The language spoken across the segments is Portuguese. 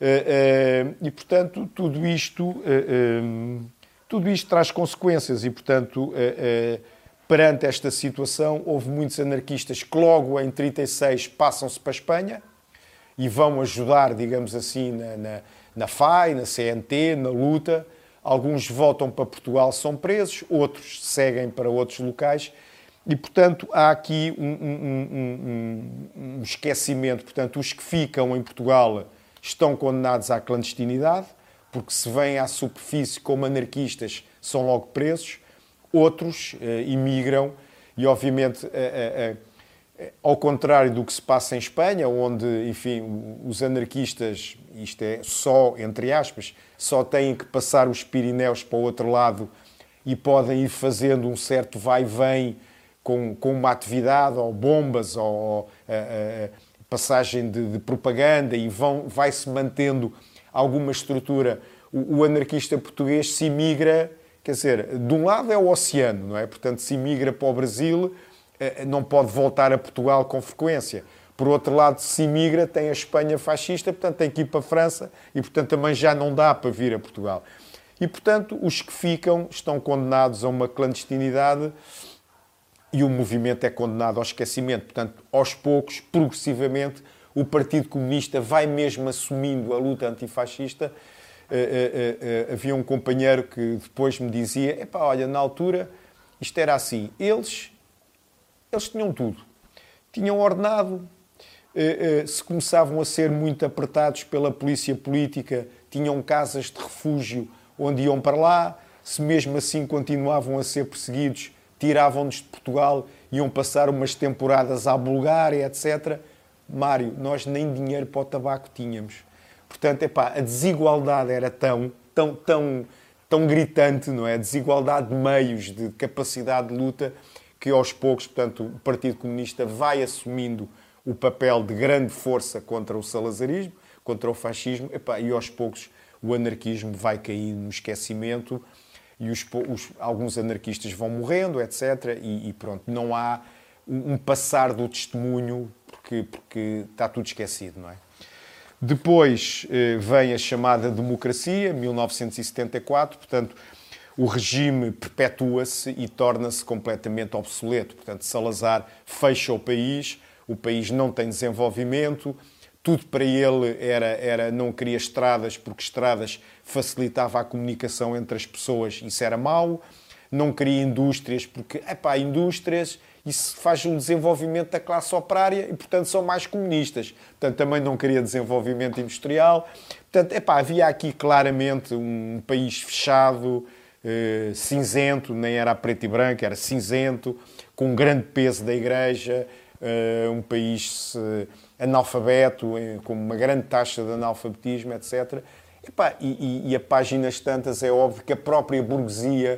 E, portanto, tudo isto traz consequências e, portanto, perante esta situação, houve muitos anarquistas que logo em 36 passam-se para a Espanha e vão ajudar, digamos assim, na FAI, na CNT, na luta. Alguns voltam para Portugal, são presos, outros seguem para outros locais e, portanto, há aqui um esquecimento. Portanto, os que ficam em Portugal estão condenados à clandestinidade, porque se vêm à superfície como anarquistas são logo presos. Outros imigram e, obviamente, ao contrário do que se passa em Espanha, onde, enfim, os anarquistas, isto é só, entre aspas, só têm que passar os Pirineus para o outro lado e podem ir fazendo um certo vai-vem com uma atividade, ou bombas, ou passagem de propaganda, e vai-se mantendo alguma estrutura. O anarquista português se imigra, quer dizer, de um lado é o oceano, não é? Portanto, se imigra para o Brasil, não pode voltar a Portugal com frequência. Por outro lado, se imigra, tem a Espanha fascista, portanto tem que ir para a França e, portanto, também já não dá para vir a Portugal. E, portanto, os que ficam estão condenados a uma clandestinidade e o movimento é condenado ao esquecimento. Portanto, aos poucos, progressivamente, o Partido Comunista vai mesmo assumindo a luta antifascista. Havia um companheiro que depois me dizia: epá, olha, na altura isto era assim, eles tinham tudo. Tinham ordenado, se começavam a ser muito apertados pela polícia política, tinham casas de refúgio onde iam para lá, se mesmo assim continuavam a ser perseguidos, tiravam-nos de Portugal, iam passar umas temporadas à Bulgária, etc. Mário, nós nem dinheiro para o tabaco tínhamos. Portanto, a desigualdade era tão gritante, não é? A desigualdade de meios, de capacidade de luta, que aos poucos, portanto, o Partido Comunista vai assumindo o papel de grande força contra o salazarismo, contra o fascismo, e aos poucos o anarquismo vai cair no esquecimento e alguns anarquistas vão morrendo, etc. E pronto, não há um passar do testemunho porque está tudo esquecido, não é? Depois vem a chamada democracia, 1974, portanto, o regime perpetua-se e torna-se completamente obsoleto. Portanto, Salazar fecha o país não tem desenvolvimento, tudo para ele era não queria estradas, porque estradas facilitava a comunicação entre as pessoas, isso era mau. Não queria indústrias, porque, indústrias, isso faz um desenvolvimento da classe operária e, portanto, são mais comunistas. Portanto, também não queria desenvolvimento industrial. Portanto, havia aqui claramente um país fechado, cinzento, nem era a preto e branco, era cinzento, com um grande peso da Igreja, um país analfabeto, com uma grande taxa de analfabetismo, etc. E a páginas tantas é óbvio que a própria burguesia,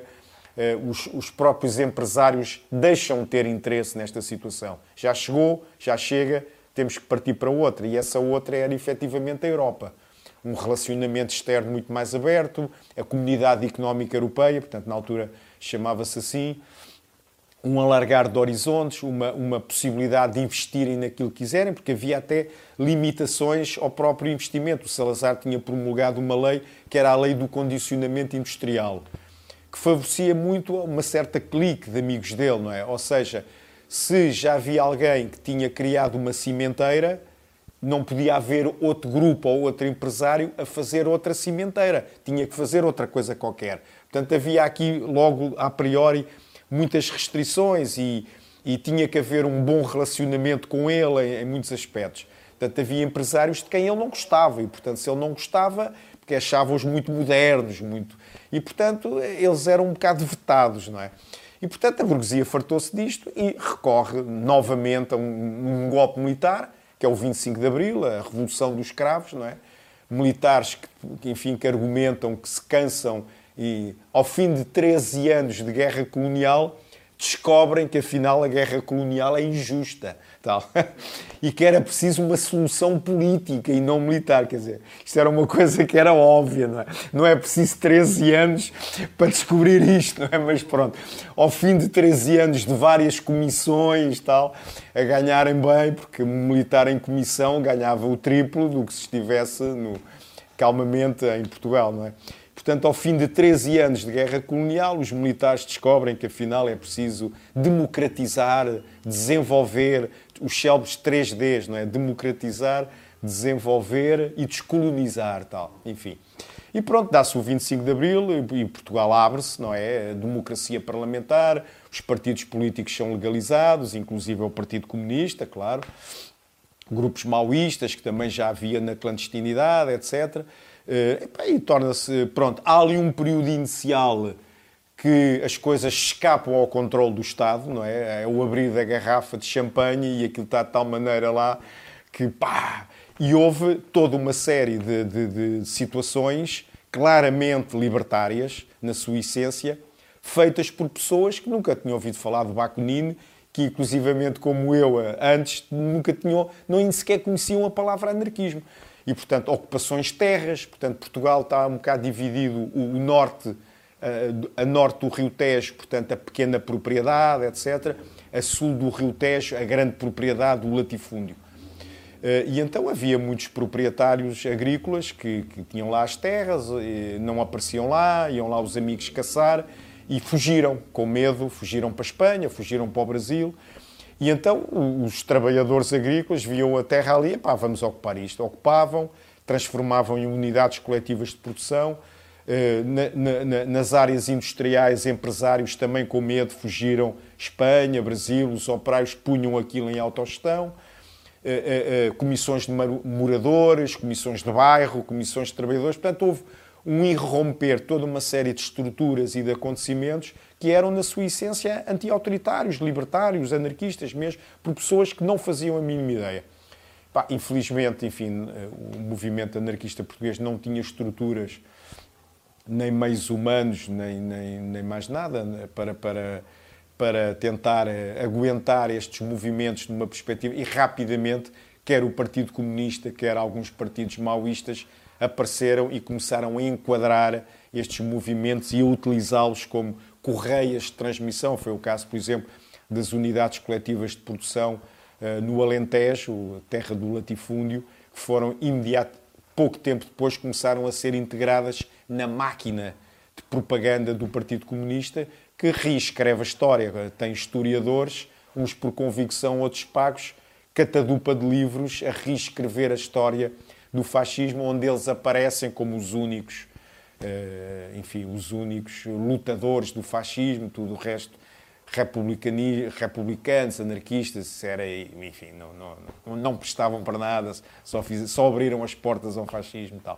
os próprios empresários deixam de ter interesse nesta situação. Já chegou, já chega, temos que partir para outra. E essa outra era efetivamente a Europa. Um relacionamento externo muito mais aberto, a Comunidade Económica Europeia, portanto, na altura chamava-se assim, um alargar de horizontes, uma possibilidade de investirem naquilo que quiserem, porque havia até limitações ao próprio investimento. O Salazar tinha promulgado uma lei que era a lei do condicionamento industrial, que favorecia muito uma certa clique de amigos dele, não é? Ou seja, se já havia alguém que tinha criado uma cimenteira, não podia haver outro grupo ou outro empresário a fazer outra cimenteira. Tinha que fazer outra coisa qualquer. Portanto, havia aqui, logo, a priori, muitas restrições e tinha que haver um bom relacionamento com ele em muitos aspectos. Portanto, havia empresários de quem ele não gostava e, portanto, se ele não gostava, porque achava-os muito modernos, E, portanto, eles eram um bocado vetados, não é? E, portanto, a burguesia fartou-se disto e recorre novamente a um golpe militar, que é o 25 de Abril, a Revolução dos Cravos, não é? Militares que argumentam, que se cansam e, ao fim de 13 anos de guerra colonial, descobrem que, afinal, a guerra colonial é injusta. Tal. E que era preciso uma solução política e não militar. Quer dizer, isto era uma coisa que era óbvia, não é? Não é preciso 13 anos para descobrir isto, não é? Mas pronto, ao fim de 13 anos de várias comissões, tal, a ganharem bem, porque um militar em comissão ganhava o triplo do que se estivesse calmamente em Portugal, não é? Portanto, ao fim de 13 anos de guerra colonial, os militares descobrem que, afinal, é preciso democratizar, desenvolver os célebres 3Ds, não é? Democratizar, desenvolver e descolonizar, tal. Enfim. E pronto, dá-se o 25 de Abril e Portugal abre-se, não é? A democracia parlamentar, os partidos políticos são legalizados, inclusive o Partido Comunista, claro. Grupos maoístas, que também já havia na clandestinidade, etc., e torna-se, pronto, há ali um período inicial que as coisas escapam ao controle do Estado, não é? É o abrir da garrafa de champanhe e aquilo está de tal maneira lá que pá! E houve toda uma série de situações claramente libertárias, na sua essência, feitas por pessoas que nunca tinham ouvido falar de Bakunin, que inclusivamente como eu antes, nunca tinham, nem sequer conheciam a palavra anarquismo. E, portanto, ocupações de terras, portanto, Portugal está um bocado dividido, o norte, a norte do Rio Tejo, portanto, a pequena propriedade, etc. A sul do Rio Tejo, a grande propriedade, o latifúndio. E então havia muitos proprietários agrícolas que tinham lá as terras, não apareciam lá, iam lá os amigos caçar e fugiram, com medo, fugiram para a Espanha, fugiram para o Brasil. E então os trabalhadores agrícolas viam a terra ali, pá, vamos ocupar isto. Ocupavam, transformavam em unidades coletivas de produção. Nas áreas industriais, empresários também com medo fugiram Espanha, Brasil, os operários punham aquilo em autogestão. Comissões de moradores, comissões de bairro, comissões de trabalhadores. Portanto, houve um irromper, toda uma série de estruturas e de acontecimentos que eram, na sua essência, anti-autoritários, libertários, anarquistas mesmo, por pessoas que não faziam a mínima ideia. Pá, infelizmente, enfim, o movimento anarquista português não tinha estruturas, nem meios humanos, nem mais nada, para tentar aguentar estes movimentos numa perspectiva. E rapidamente, quer o Partido Comunista, quer alguns partidos maoístas, apareceram e começaram a enquadrar estes movimentos e a utilizá-los como correias de transmissão. Foi o caso, por exemplo, das unidades coletivas de produção no Alentejo, terra do latifúndio, que foram pouco tempo depois começaram a ser integradas na máquina de propaganda do Partido Comunista, que reescreve a história. Tem historiadores, uns por convicção, outros pagos, catadupa de livros a reescrever a história do fascismo, onde eles aparecem como os únicos, enfim, os únicos lutadores do fascismo, tudo o resto republicanos, anarquistas, enfim, não prestavam para nada, só abriram as portas ao fascismo e tal.